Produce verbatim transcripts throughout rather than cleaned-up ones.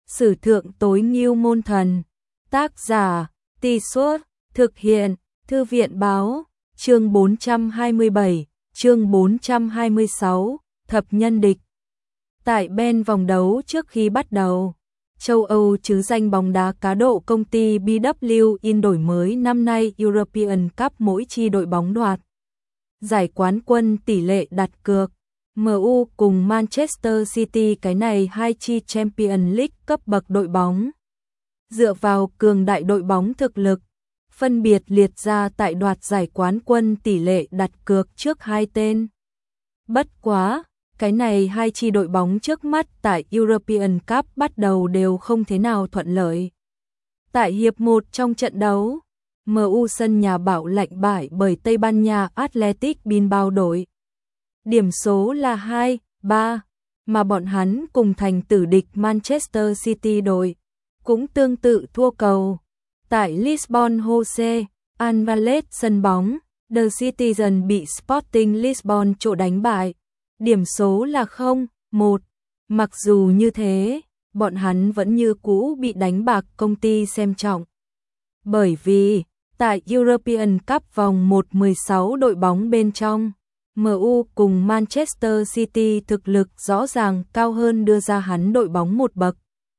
Sử thượng tối ngưu môn thần. Tác giả, Tì Suốt, thực hiện, Thư viện Báo, chương bốn trăm hai mươi bảy, chương bốn trăm hai mươi sáu, thập nhân địch. Tại bên vòng đấu trước khi bắt đầu, châu Âu chứ danh bóng đá cá độ công ty bê vê in đổi mới năm nay European Cup mỗi chi đội bóng đoạt giải quán quân tỷ lệ đặt cược. em u cùng Manchester City cái này hai chi Champions League cấp bậc đội bóng. Dựa vào cường đại đội bóng thực lực, phân biệt liệt ra tại đoạt giải quán quân tỷ lệ đặt cược trước hai tên. Bất quá, cái này hai chi đội bóng trước mắt tại European Cup bắt đầu đều không thế nào thuận lợi. Tại hiệp một trong trận đấu, em u sân nhà bảo lạnh bại bởi Tây Ban Nha Athletic Bilbao đội. Điểm số là hai ba, mà bọn hắn cùng thành tử địch Manchester City đội cũng tương tự thua cầu. Tại Lisbon Jose Alvalade sân bóng, The Citizen bị Sporting Lisbon chỗ đánh bại. Điểm số là không một. Mặc dù như thế, bọn hắn vẫn như cũ bị đánh bạc công ty xem trọng. Bởi vì, tại European Cup vòng một mười sáu đội bóng bên trong, em u cùng Manchester City thực lực rõ ràng cao hơn đưa ra hắn đội bóng một bậc.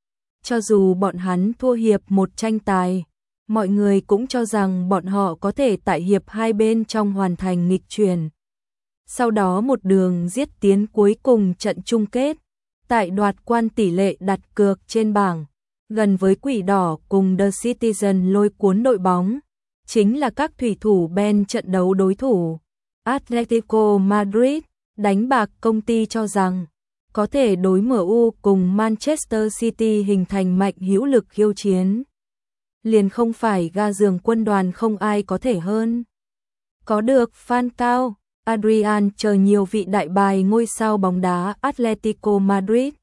Cho dù bọn hắn thua hiệp một tranh tài, mọi người cũng cho rằng bọn họ có thể tại hiệp hai bên trong hoàn thành nghịch chuyển. Sau đó một đường giết tiến cuối cùng trận chung kết, tại đoạt quan tỷ lệ đặt cược trên bảng, gần với Quỷ Đỏ cùng The Citizen lôi cuốn đội bóng, chính là các thủy thủ bên trận đấu đối thủ. Atletico Madrid đánh bạc công ty cho rằng có thể đối em u cùng Manchester City hình thành mạnh hữu lực khiêu chiến. Liền không phải ga giường quân đoàn không ai có thể hơn. Có được Falcao, Adrian chờ nhiều vị đại bài ngôi sao bóng đá Atletico Madrid.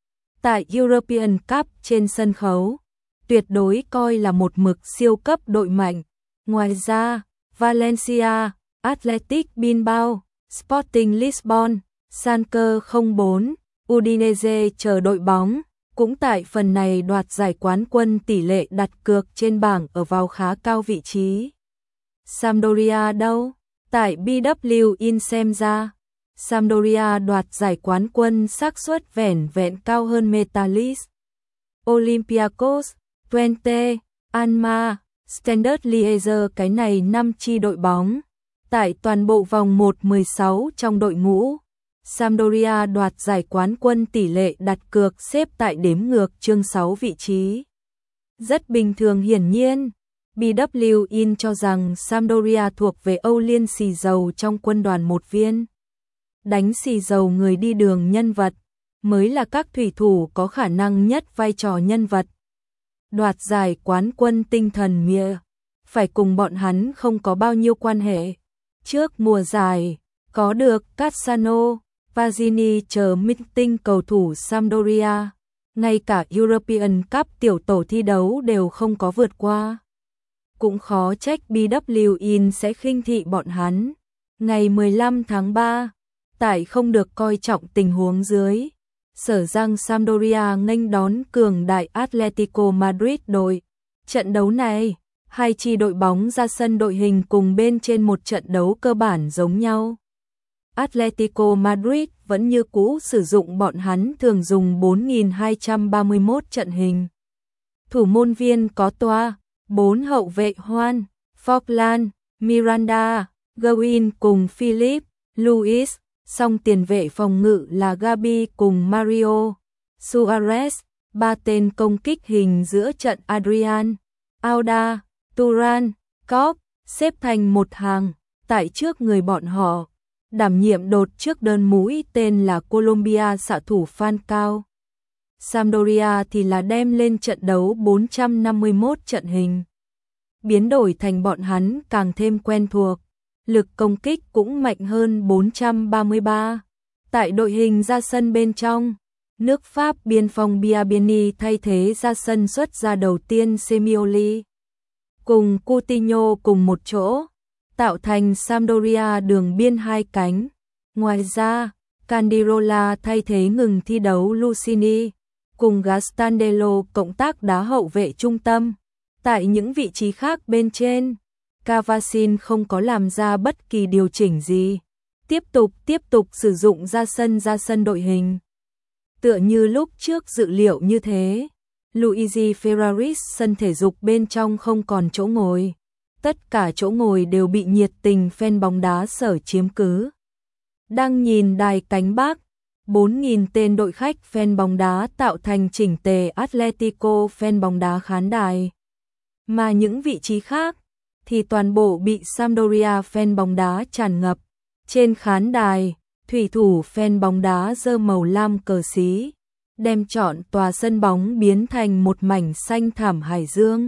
Tại European Cup trên sân khấu, tuyệt đối coi là một mực siêu cấp đội mạnh. Ngoài ra, Valencia, Athletic Bilbao, Sporting Lisbon, Schalke không bốn, Udinese chờ đội bóng, cũng tại phần này đoạt giải quán quân tỷ lệ đặt cược trên bảng ở vào khá cao vị trí. Sampdoria đâu? Tại bê vê in xem ra, Sampdoria đoạt giải quán quân xác suất vẻn vẹn cao hơn Metalist, Olympiacos, Twente, Alma, Standard Liège cái này năm chi đội bóng. Tại toàn bộ vòng một mười sáu trong đội ngũ, Sampdoria đoạt giải quán quân tỷ lệ đặt cược xếp tại đếm ngược chương sáu vị trí. Rất bình thường hiển nhiên, bê vê in cho rằng Sampdoria thuộc về Âu Liên xì dầu trong quân đoàn một viên. Đánh xì dầu người đi đường nhân vật, mới là các thủy thủ có khả năng nhất vai trò nhân vật. Đoạt giải quán quân tinh thần mịa, phải cùng bọn hắn không có bao nhiêu quan hệ. Trước mùa giải, có được Cassano, Pazini chờ minh tinh cầu thủ Sampdoria, ngay cả European Cup tiểu tổ thi đấu đều không có vượt qua. Cũng khó trách bê vê in sẽ khinh thị bọn hắn. Ngày mười lăm tháng ba, tại không được coi trọng tình huống dưới, sở rằng Sampdoria nghênh đón cường đại Atletico Madrid đội. Trận đấu này, hai chi đội bóng ra sân đội hình cùng bên trên một trận đấu cơ bản giống nhau. Atletico Madrid vẫn như cũ sử dụng bọn hắn thường dùng bốn nghìn hai trăm ba mươi mốt trận hình. Thủ môn viên có Toa, bốn hậu vệ Juan, Forlan, Miranda, Gawin cùng Philip, Luis, song tiền vệ phòng ngự là Gabi cùng Mario, Suarez, ba tên công kích hình giữa trận Adrian, Auda, Turan, Cop, xếp thành một hàng, tại trước người bọn họ, đảm nhiệm đột trước đơn mũi tên là Colombia xạ thủ Falcao. Sampdoria thì là đem lên trận đấu bốn trăm năm mươi mốt trận hình. Biến đổi thành bọn hắn càng thêm quen thuộc, lực công kích cũng mạnh hơn bốn trăm ba mươi ba. Tại đội hình ra sân bên trong, nước Pháp biên phòng Biabiani thay thế ra sân xuất ra đầu tiên Semioli. Cùng Coutinho cùng một chỗ, tạo thành Sampdoria đường biên hai cánh. Ngoài ra, Candirola thay thế ngừng thi đấu Lucini, cùng Gastandelo cộng tác đá hậu vệ trung tâm. Tại những vị trí khác bên trên, Cavasin không có làm ra bất kỳ điều chỉnh gì. Tiếp tục tiếp tục sử dụng ra sân ra sân đội hình. Tựa như lúc trước dự liệu như thế, Luigi Ferraris sân thể dục bên trong không còn chỗ ngồi. Tất cả chỗ ngồi đều bị nhiệt tình fan bóng đá sở chiếm cứ. Đang nhìn đài cánh Bắc, bốn nghìn tên đội khách fan bóng đá tạo thành chỉnh tề Atletico fan bóng đá khán đài. Mà những vị trí khác thì toàn bộ bị Sampdoria fan bóng đá tràn ngập. Trên khán đài, thủy thủ fan bóng đá giơ màu lam cờ xí, đem trọn tòa sân bóng biến thành một mảnh xanh thảm hải dương,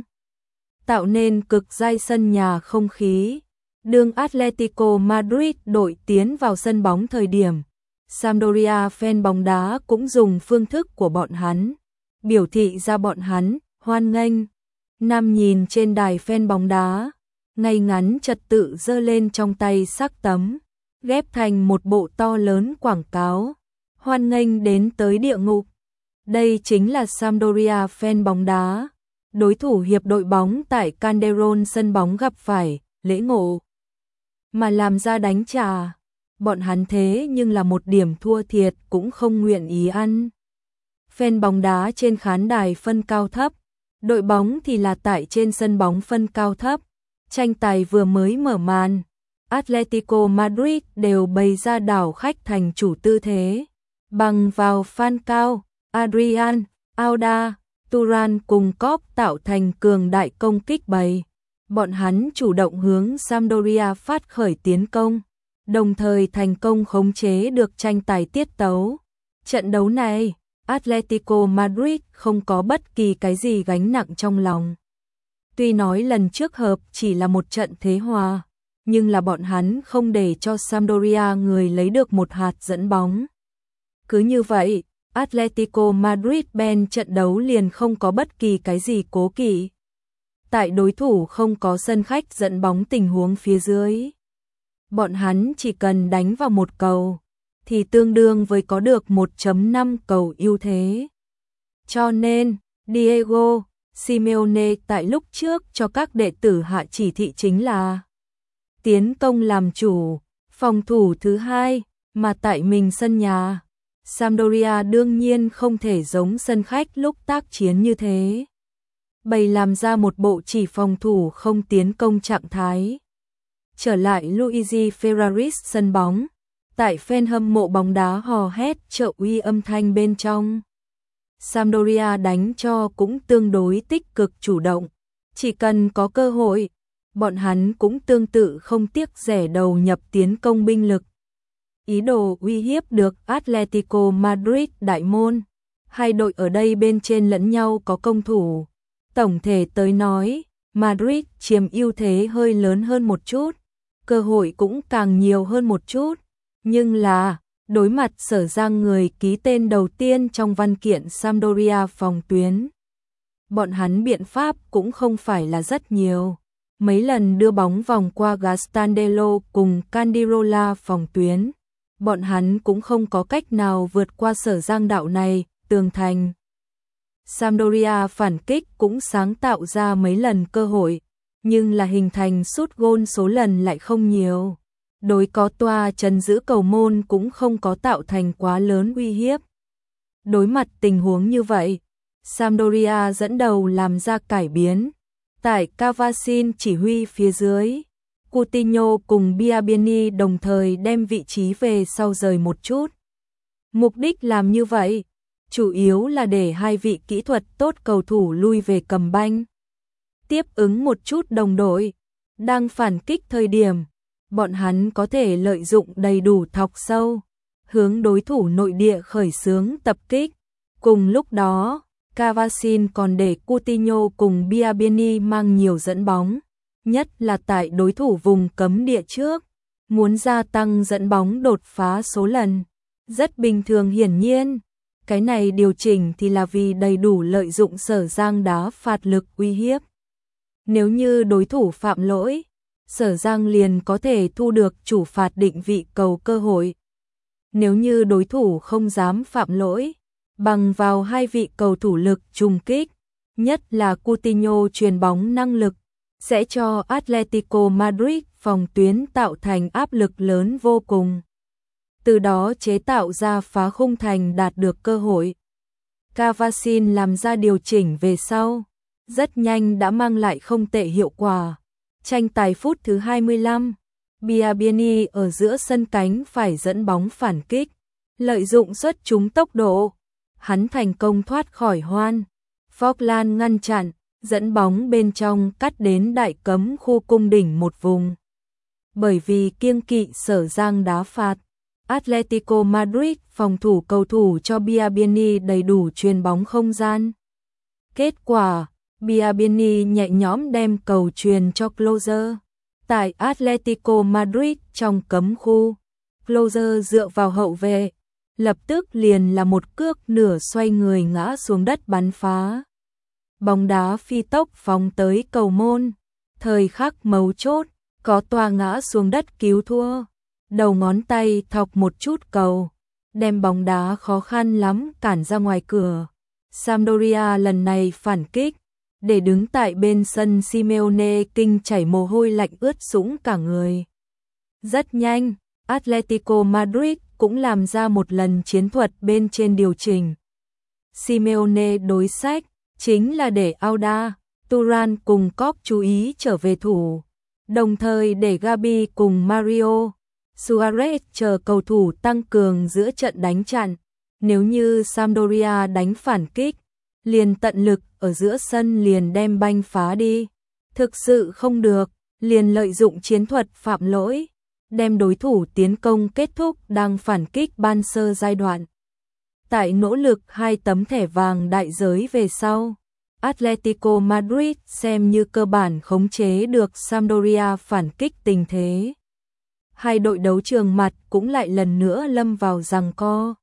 tạo nên cực giai sân nhà không khí. Đương Atletico Madrid đội tiến vào sân bóng thời điểm, Sampdoria fan bóng đá cũng dùng phương thức của bọn hắn, biểu thị ra bọn hắn hoan nghênh. Nam nhìn trên đài fan bóng đá, ngay ngắn trật tự giơ lên trong tay sắc tấm, ghép thành một bộ to lớn quảng cáo, hoan nghênh đến tới địa ngục. Đây chính là Sampdoria fan bóng đá, đối thủ hiệp đội bóng tại Calderón sân bóng gặp phải, lễ ngộ. Mà làm ra đánh trả, bọn hắn thế nhưng là một điểm thua thiệt cũng không nguyện ý ăn. Fan bóng đá trên khán đài phân cao thấp, đội bóng thì là tại trên sân bóng phân cao thấp. Tranh tài vừa mới mở màn, Atletico Madrid đều bày ra đảo khách thành chủ tư thế, bằng vào Falcao, Adrian, Auda, Turan cùng Cop tạo thành cường đại công kích bầy. Bọn hắn chủ động hướng Sampdoria phát khởi tiến công, đồng thời thành công khống chế được tranh tài tiết tấu. Trận đấu này, Atletico Madrid không có bất kỳ cái gì gánh nặng trong lòng. Tuy nói lần trước hợp chỉ là một trận thế hòa, nhưng là bọn hắn không để cho Sampdoria người lấy được một hạt dẫn bóng. Cứ như vậy, Atletico Madrid bên trận đấu liền không có bất kỳ cái gì cố kỵ. Tại đối thủ không có sân khách dẫn bóng tình huống phía dưới, bọn hắn chỉ cần đánh vào một cầu, thì tương đương với có được một phẩy năm cầu ưu thế. Cho nên, Diego Simeone tại lúc trước cho các đệ tử hạ chỉ thị chính là tiến công làm chủ, phòng thủ thứ hai, mà tại mình sân nhà, Sampdoria đương nhiên không thể giống sân khách lúc tác chiến như thế. Bày làm ra một bộ chỉ phòng thủ không tiến công trạng thái. Trở lại Luigi Ferraris sân bóng, tại fan hâm mộ bóng đá hò hét trợ uy âm thanh bên trong. Sampdoria đánh cho cũng tương đối tích cực chủ động, chỉ cần có cơ hội, bọn hắn cũng tương tự không tiếc rẻ đầu nhập tiến công binh lực. Ý đồ uy hiếp được Atletico Madrid đại môn, hai đội ở đây bên trên lẫn nhau có công thủ. Tổng thể tới nói, Madrid chiếm ưu thế hơi lớn hơn một chút, cơ hội cũng càng nhiều hơn một chút, nhưng là đối mặt Sở Giang người ký tên đầu tiên trong văn kiện Sampdoria phòng tuyến. Bọn hắn biện pháp cũng không phải là rất nhiều. Mấy lần đưa bóng vòng qua Gastandelo cùng Candirola phòng tuyến, bọn hắn cũng không có cách nào vượt qua Sở Giang đạo này, tường thành. Sampdoria phản kích cũng sáng tạo ra mấy lần cơ hội, nhưng là hình thành sút gôn số lần lại không nhiều. Đối có toa trấn giữ cầu môn cũng không có tạo thành quá lớn uy hiếp. Đối mặt tình huống như vậy, Sampdoria dẫn đầu làm ra cải biến. Tại Cavasin chỉ huy phía dưới, Coutinho cùng Biabiany đồng thời đem vị trí về sau rời một chút. Mục đích làm như vậy, chủ yếu là để hai vị kỹ thuật tốt cầu thủ lui về cầm banh. Tiếp ứng một chút đồng đội, đang phản kích thời điểm, bọn hắn có thể lợi dụng đầy đủ thọc sâu, hướng đối thủ nội địa khởi xướng tập kích. Cùng lúc đó, Cavasin còn để Coutinho cùng Biabiany mang nhiều dẫn bóng, nhất là tại đối thủ vùng cấm địa trước, muốn gia tăng dẫn bóng đột phá số lần. Rất bình thường hiển nhiên, cái này điều chỉnh thì là vì đầy đủ lợi dụng Sở Giang đá phạt lực uy hiếp. Nếu như đối thủ phạm lỗi, Sở Giang liền có thể thu được chủ phạt định vị cầu cơ hội. Nếu như đối thủ không dám phạm lỗi, Bằng vào hai vị cầu thủ lực trùng kích, nhất là Coutinho chuyền bóng năng lực, sẽ cho Atletico Madrid phòng tuyến tạo thành áp lực lớn vô cùng. Từ đó chế tạo ra phá khung thành đạt được cơ hội. Cavacin làm ra điều chỉnh về sau, rất nhanh đã mang lại không tệ hiệu quả. Tranh tài phút thứ hai mươi lăm, Biabiany ở giữa sân cánh phải dẫn bóng phản kích, lợi dụng xuất trúng tốc độ, hắn thành công thoát khỏi Hoan. Forlan ngăn chặn, dẫn bóng bên trong cắt đến đại cấm khu cung đỉnh một vùng. Bởi vì kiêng kỵ Sở Giang đá phạt, Atletico Madrid phòng thủ cầu thủ cho Biabiany đầy đủ chuyền bóng không gian. Kết quả, Biabiany nhẹ nhõm đem cầu chuyền cho Closer. Tại Atletico Madrid trong cấm khu, Closer dựa vào hậu vệ, lập tức liền là một cước nửa xoay người ngã xuống đất bắn phá. Bóng đá phi tốc phóng tới cầu môn, thời khắc mấu chốt, có toa ngã xuống đất cứu thua. Đầu ngón tay thọc một chút cầu, đem bóng đá khó khăn lắm cản ra ngoài cửa. Sampdoria lần này phản kích, để đứng tại bên sân Simeone kinh chảy mồ hôi lạnh ướt sũng cả người. Rất nhanh, Atletico Madrid cũng làm ra một lần chiến thuật bên trên điều chỉnh. Simeone đối sách chính là để Auda, Turan cùng Cop chú ý trở về thủ, đồng thời để Gabi cùng Mario Suarez chờ cầu thủ tăng cường giữa trận đánh chặn. Nếu như Sampdoria đánh phản kích, liền tận lực ở giữa sân liền đem banh phá đi. Thực sự không được, liền lợi dụng chiến thuật phạm lỗi, đem đối thủ tiến công kết thúc đang phản kích ban sơ giai đoạn. Tại nỗ lực hai tấm thẻ vàng đại giới về sau, Atletico Madrid xem như cơ bản khống chế được Sampdoria phản kích tình thế. Hai đội đấu trường mặt cũng lại lần nữa lâm vào giằng co.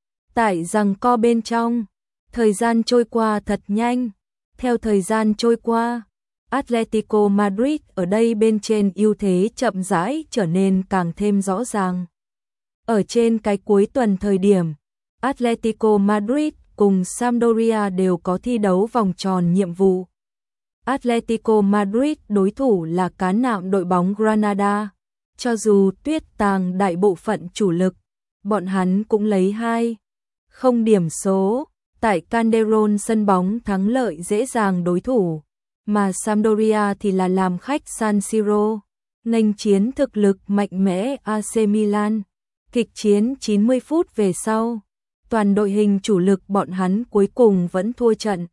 Tại giằng co bên trong, thời gian trôi qua thật nhanh. Theo thời gian trôi qua, Atletico Madrid ở đây bên trên ưu thế chậm rãi trở nên càng thêm rõ ràng. Ở trên cái cuối tuần thời điểm, Atletico Madrid cùng Sampdoria đều có thi đấu vòng tròn nhiệm vụ. Atletico Madrid đối thủ là cá nạm đội bóng Granada. Cho dù tuyết tàng đại bộ phận chủ lực, bọn hắn cũng lấy hai không điểm số tại Calderón sân bóng thắng lợi dễ dàng đối thủ, mà Sampdoria thì là làm khách San Siro, nghênh chiến thực lực mạnh mẽ a xê Milan. Kịch chiến chín mươi phút về sau, toàn đội hình chủ lực bọn hắn cuối cùng vẫn thua trận.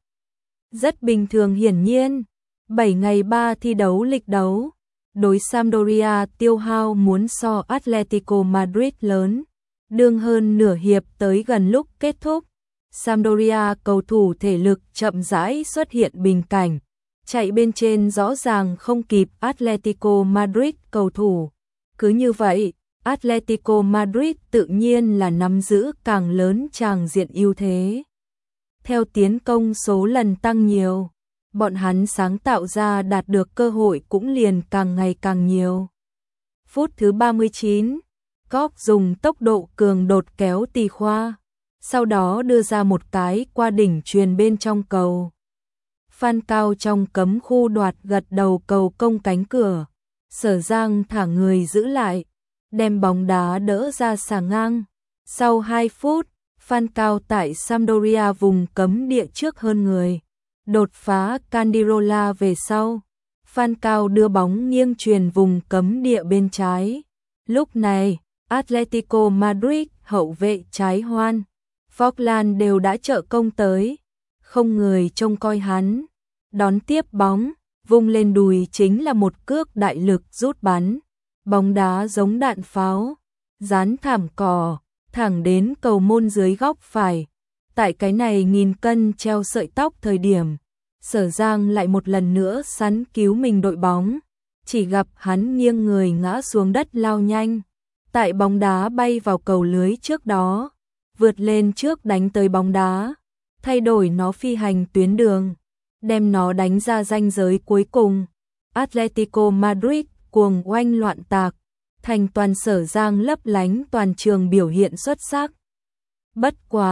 Rất bình thường hiển nhiên, bảy ngày ba thi đấu lịch đấu, đối Sampdoria tiêu hao muốn so Atletico Madrid lớn, đương hơn nửa hiệp tới gần lúc kết thúc. Sampdoria cầu thủ thể lực chậm rãi xuất hiện bình cảnh, chạy bên trên rõ ràng không kịp Atletico Madrid cầu thủ. Cứ như vậy, Atletico Madrid tự nhiên là nắm giữ càng lớn tràng diện ưu thế. Theo tiến công số lần tăng nhiều, bọn hắn sáng tạo ra đạt được cơ hội cũng liền càng ngày càng nhiều. Phút thứ ba mươi chín, Cop dùng tốc độ cường đột kéo tì khoa, sau đó đưa ra một cái qua đỉnh chuyền bên trong cầu. Phan Cao trong cấm khu đoạt gật đầu cầu công cánh cửa, Sở Giang thả người giữ lại, đem bóng đá đỡ ra xà ngang. Sau hai phút, Phan Cao tại Sampdoria vùng cấm địa trước hơn người, đột phá Candirola về sau. Phan Cao đưa bóng nghiêng truyền vùng cấm địa bên trái. Lúc này, Atletico Madrid hậu vệ trái Hoan, Forlan đều đã trợ công tới, không người trông coi hắn. Đón tiếp bóng, vung lên đùi chính là một cước đại lực rút bắn. Bóng đá giống đạn pháo, dán thảm cỏ, thẳng đến cầu môn dưới góc phải. Tại cái này nghìn cân treo sợi tóc thời điểm, Sở Giang lại một lần nữa sắn cứu mình đội bóng, chỉ gặp hắn nghiêng người ngã xuống đất lao nhanh. Tại bóng đá bay vào cầu lưới trước đó, vượt lên trước đánh tới bóng đá, thay đổi nó phi hành tuyến đường, đem nó đánh ra ranh giới cuối cùng. Atletico Madrid cuồng oanh loạn tạc, thành toàn Sở Giang lấp lánh toàn trường biểu hiện xuất sắc. Bất quá,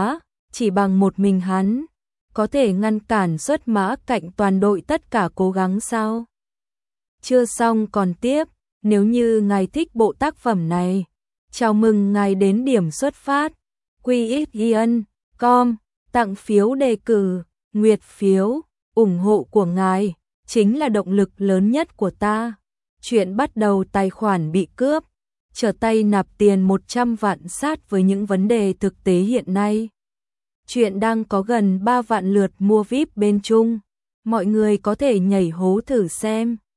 chỉ bằng một mình hắn, có thể ngăn cản xuất mã cạnh toàn đội tất cả cố gắng sao? Chưa xong còn tiếp, nếu như ngài thích bộ tác phẩm này, chào mừng ngài đến điểm xuất phát, quy ích yên com, tặng phiếu đề cử, nguyệt phiếu, ủng hộ của ngài, chính là động lực lớn nhất của ta. Chuyện bắt đầu tài khoản bị cướp, trở tay nạp tiền một trăm vạn sát với những vấn đề thực tế hiện nay. Chuyện đang có gần ba vạn lượt mua vi ai pi bên Trung, mọi người có thể nhảy hố thử xem.